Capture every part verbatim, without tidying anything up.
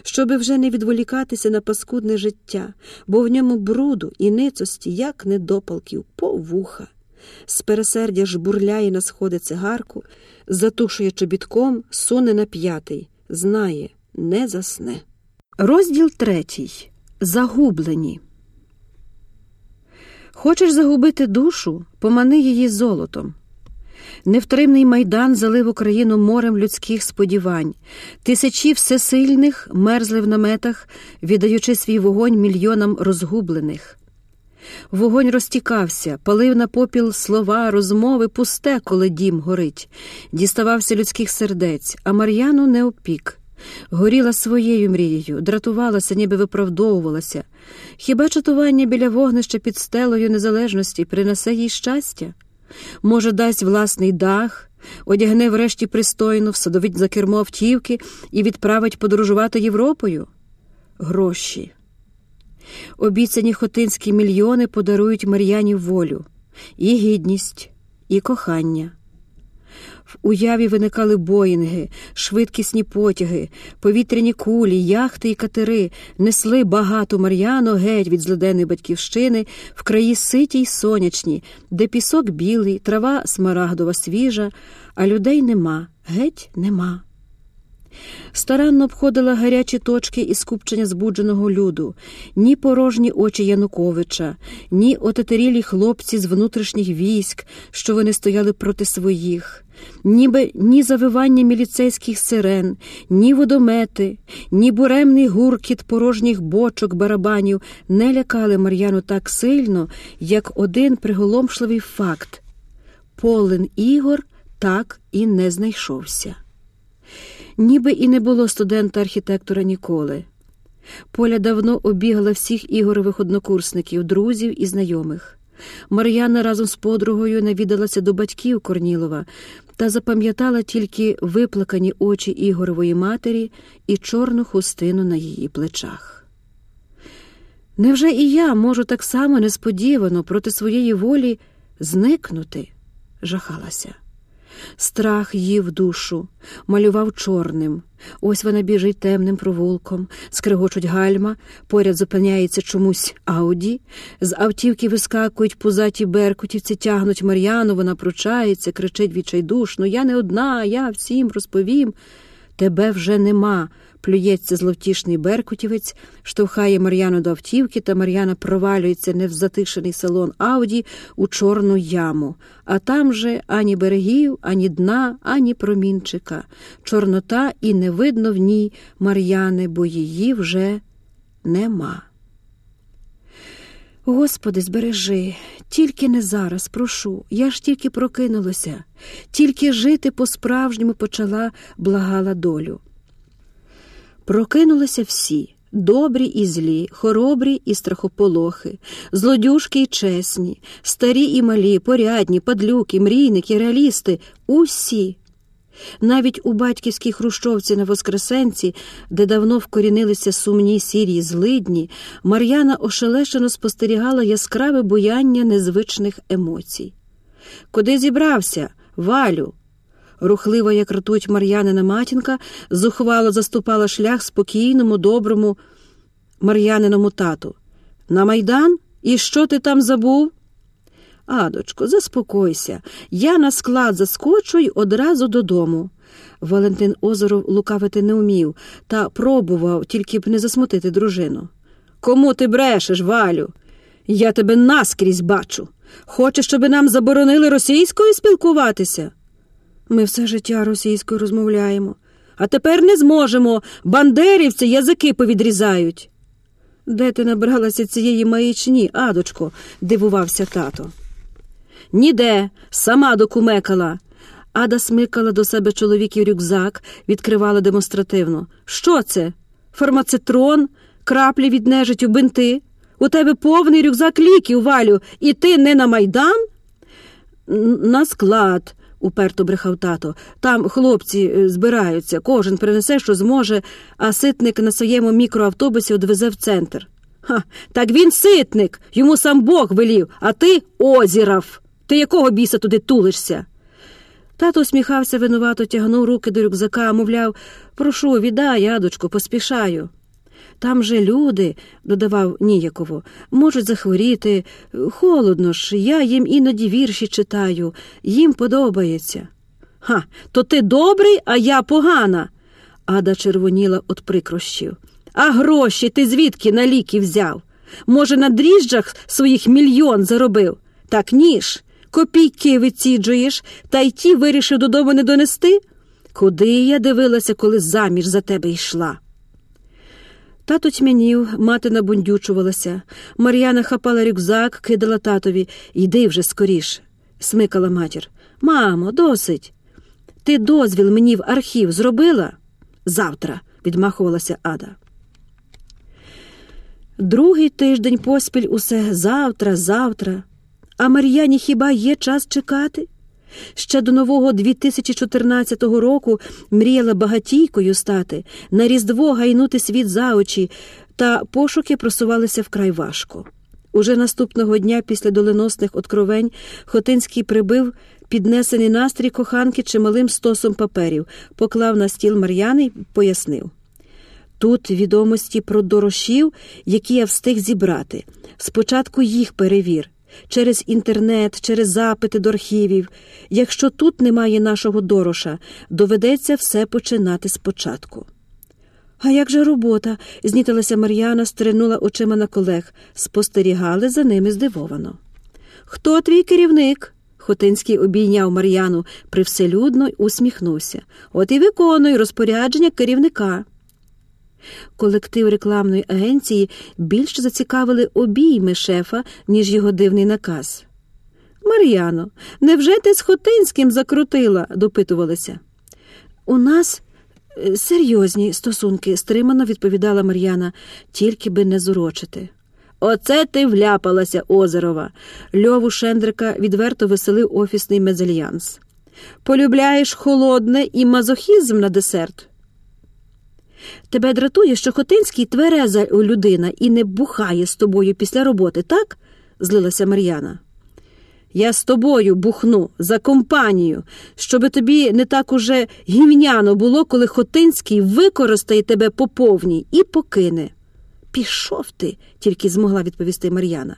щоби вже не відволікатися на паскудне життя, бо в ньому бруду і ницості, як недопалків, по вуха. З пересердя жбурляє на сходи цигарку, затушує чобітком, суне на п'ятий. Знає, не засне. Розділ третій. Загублені. Хочеш загубити душу? Помани її золотом. Невтримний майдан залив Україну морем людських сподівань. Тисячі всесильних мерзли в наметах, віддаючи свій вогонь мільйонам розгублених. Вогонь розтікався, палив на попіл слова, розмови, пусте, коли дім горить. Діставався людських сердець, а Мар'яну не опік. Горіла своєю мрією, дратувалася, ніби виправдовувалася. Хіба чатування біля вогнища під стелою незалежності принесе їй щастя? Може, дасть власний дах, одягне врешті пристойно, всадовить за кермо автівки і відправить подорожувати Європою? Гроші. Обіцяні хотинські мільйони подарують Мар'яні волю, і гідність, і кохання. В уяві виникали боїнги, швидкісні потяги, повітряні кулі, яхти і катери, несли багату Мар'яну геть від злиденної батьківщини в краї ситі й сонячні, де пісок білий, трава смарагдова свіжа, а людей нема, геть нема. Старанно обходила гарячі точки і скупчення збудженого люду. Ні порожні очі Януковича, ні отетерілі хлопці з внутрішніх військ, що вони стояли проти своїх. Ніби ні завивання міліцейських сирен, ні водомети, ні буремний гуркіт порожніх бочок, барабанів не лякали Мар'яну так сильно, як один приголомшливий факт. Полин Ігор так і не знайшовся. Ніби і не було студента-архітектора ніколи. Поля давно обігала всіх Ігорових однокурсників, друзів і знайомих. Мар'яна разом з подругою навідалася до батьків Корнілова та запам'ятала тільки виплакані очі Ігорової матері і чорну хустину на її плечах. Невже і я можу так само несподівано проти своєї волі зникнути? Жахалася. Страх їв душу, малював чорним. Ось вона біжить темним провулком, скригочуть гальма, поряд зупиняється чомусь Ауді, з автівки вискакують пузаті беркутівці, тягнуть Мар'яну, вона пручається, кричить відчайдушно: «Я не одна, я всім розповім». «Тебе вже нема», плюється зловтішний беркутівець, штовхає Мар'яну до автівки, та Мар'яна провалюється не в затишений салон Ауді у чорну яму. А там же ані берегів, ані дна, ані промінчика. Чорнота, і не видно в ній Мар'яни, бо її вже нема. Господи, збережи, тільки не зараз, прошу, я ж тільки прокинулася, тільки жити по-справжньому почала, благала долю. Прокинулися всі, добрі і злі, хоробрі і страхополохи, злодюжки і чесні, старі і малі, порядні, падлюки, мрійники, реалісти – усі. Навіть у батьківській хрущовці на Воскресенці, де давно вкорінилися сумні сірі злидні, Мар'яна ошелешено спостерігала яскраве буяння незвичних емоцій. «Куди зібрався? Валю!» Рухливо, як ртуть Мар'янина матінка, зухвало заступала шлях спокійному, доброму Мар'яниному тату. «На Майдан? І що ти там забув?» «Адочко, заспокойся. Я на склад заскочу й одразу додому». Валентин Озеров лукавити не вмів, та пробував, тільки б не засмутити дружину. «Кому ти брешеш, Валю? Я тебе наскрізь бачу. Хочеш, щоб нам заборонили російською спілкуватися?» «Ми все життя російською розмовляємо. А тепер не зможемо. Бандерівці язики повідрізають». «Де ти набралася цієї маячні, Адочко?» – дивувався тато. «Ніде. Сама докумекала». Ада смикала до себе чоловіків рюкзак, відкривала демонстративно. «Що це? Фармацитрон? Краплі від нежиттю, бинти? У тебе повний рюкзак ліків, Валю, і ти не на Майдан?» «На склад», – уперто брехав тато. «Там хлопці збираються, кожен принесе, що зможе, а Ситник на своєму мікроавтобусі одвезе в центр». «Ха, так він Ситник, йому сам Бог велів, а ти Озіров. Ти якого біса туди тулишся?» Тато усміхався винувато, тягнув руки до рюкзака, мовляв: «Прошу, віддай, Адочко, поспішаю». Там же люди, додавав ніяково, можуть захворіти. Холодно ж, я їм іноді вірші читаю, їм подобається. Ха, то ти добрий, а я погана. Ада червоніла від прикрощів. А гроші ти звідки на ліки взяв? Може, на дріжджах своїх мільйон заробив? Так ні ж, копійки виціджуєш, та й ті вирішив додому не донести? Куди я дивилася, коли заміж за тебе йшла? Тато тьмянів, мати набундючувалася. Мар'яна хапала рюкзак, кидала татові. «Йди вже скоріше», – смикала матір. «Мамо, досить. Ти дозвіл мені в архів зробила?» «Завтра», – відмахувалася Ада. Другий тиждень поспіль усе «завтра, завтра». А Мар'яні хіба є час чекати? Ще до нового дві тисячі чотирнадцятого року мріяла багатійкою стати, на Різдво гайнути світ за очі, та пошуки просувалися вкрай важко. Уже наступного дня після доленосних откровень Хотинський прибив піднесений настрій коханки чималим стосом паперів, поклав на стіл Мар'яни й пояснив. Тут відомості про дорошів, які я встиг зібрати. Спочатку їх перевір. Через інтернет, через запити до архівів. Якщо тут немає нашого Дороша, доведеться все починати спочатку. «А як же робота?» – знітилася Мар'яна, стринула очима на колег. Спостерігали за ними здивовано. «Хто твій керівник?» Хотинський обійняв Мар'яну привселюдно й усміхнувся. «От і виконуй розпорядження керівника». Колектив рекламної агенції більше зацікавили обійми шефа, ніж його дивний наказ. «Мар'яно, невже ти з Хотинським закрутила?» – допитувалися. «У нас серйозні стосунки», – стримано відповідала Мар'яна, тільки би не зурочити. «Оце ти вляпалася, Озерова!» Льову Шендрика відверто веселив офісний мезальянс. «Полюбляєш холодне і мазохізм на десерт?» «Тебе дратує, що Хотинський твереза людина і не бухає з тобою після роботи, так?» – злилася Мар'яна. «Я з тобою бухну, за компанію, щоби тобі не так уже гівняно було, коли Хотинський використає тебе по повній і покине». «Пішов ти», – тільки змогла відповісти Мар'яна.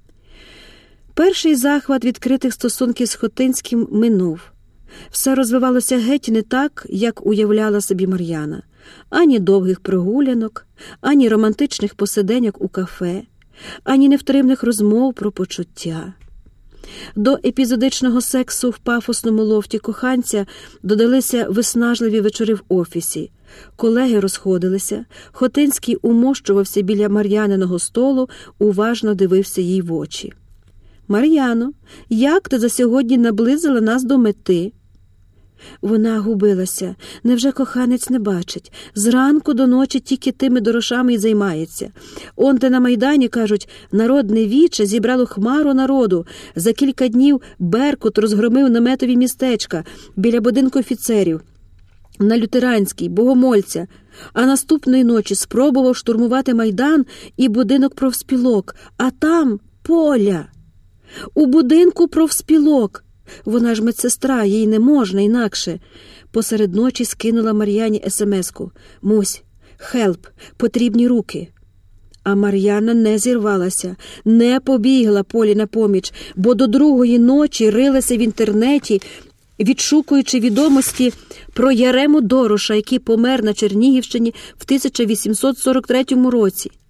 Перший захват відкритих стосунків з Хотинським минув. Все розвивалося геть не так, як уявляла собі Мар'яна. Ані довгих прогулянок, ані романтичних посиденьок у кафе, ані невтримних розмов про почуття. До епізодичного сексу в пафосному лофті коханця додалися виснажливі вечори в офісі. Колеги розходилися, Хотинський умощувався біля Мар'яниного столу, уважно дивився їй в очі. «Мар'яно, як ти за сьогодні наблизила нас до мети?» Вона губилася. Невже коханець не бачить? Зранку до ночі тільки тими дорошами й займається. Он те на Майдані, кажуть, народне віче зібрало хмару народу. За кілька днів Беркут розгромив наметові містечка біля будинку офіцерів. На Лютеранській, Богомольця. А наступної ночі спробував штурмувати Майдан і будинок профспілок. А там поля. У будинку профспілок. Вона ж медсестра, їй не можна інакше. Посеред ночі скинула Мар'яні есемеску. «Мусь, хелп, потрібні руки». А Мар'яна не зірвалася, не побігла Полі на поміч, бо до другої ночі рилася в інтернеті, відшукуючи відомості про Ярему Дороша, який помер на Чернігівщині в тисяча вісімсот сорок третьому році.